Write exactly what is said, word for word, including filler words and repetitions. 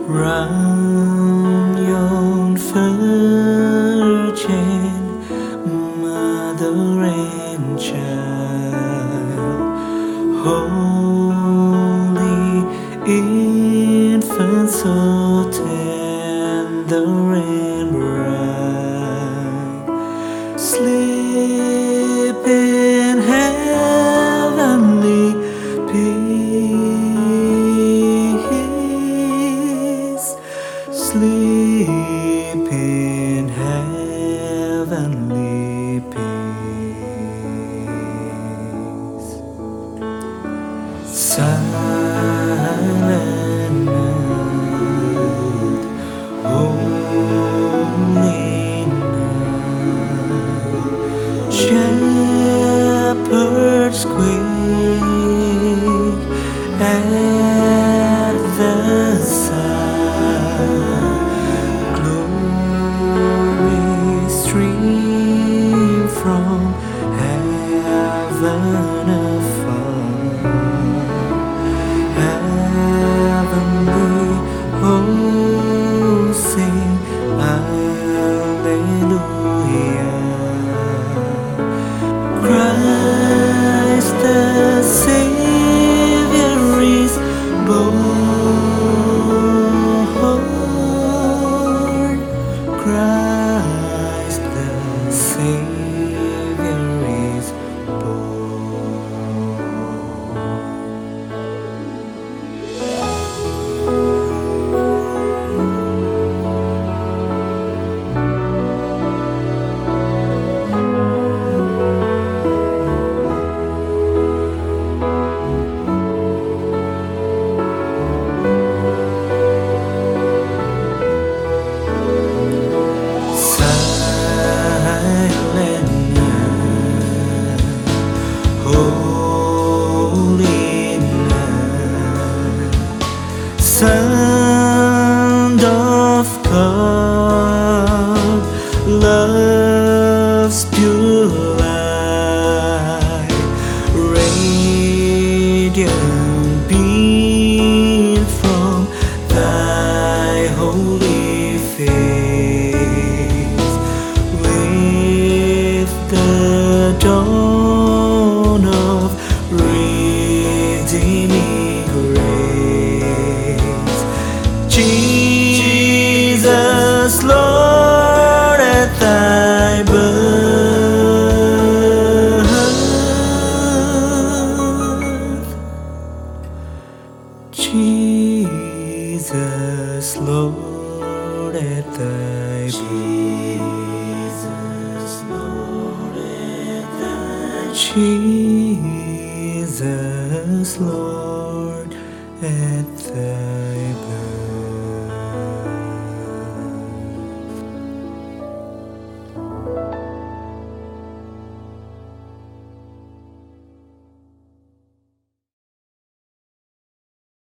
round yon virgin mother and child, holy infant, so tender and bright, sleep in heavenly peace, sleep in heavenly peace. Silent night, holy night, shepherds quake at the sound, glory stream from heaven afar, heavenly hosts sing Alleluia. Christ the Savior is born. Christ the Savior is born. Silent night, holy night, Son of God, love's pure light, radiant beam from thy holy face, with the dawn of redeeming grace. Jesus, Lord, at thy birth, Jesus, Lord, at thy Jesus, Lord, at thy Jesus, Lord, at thy birth.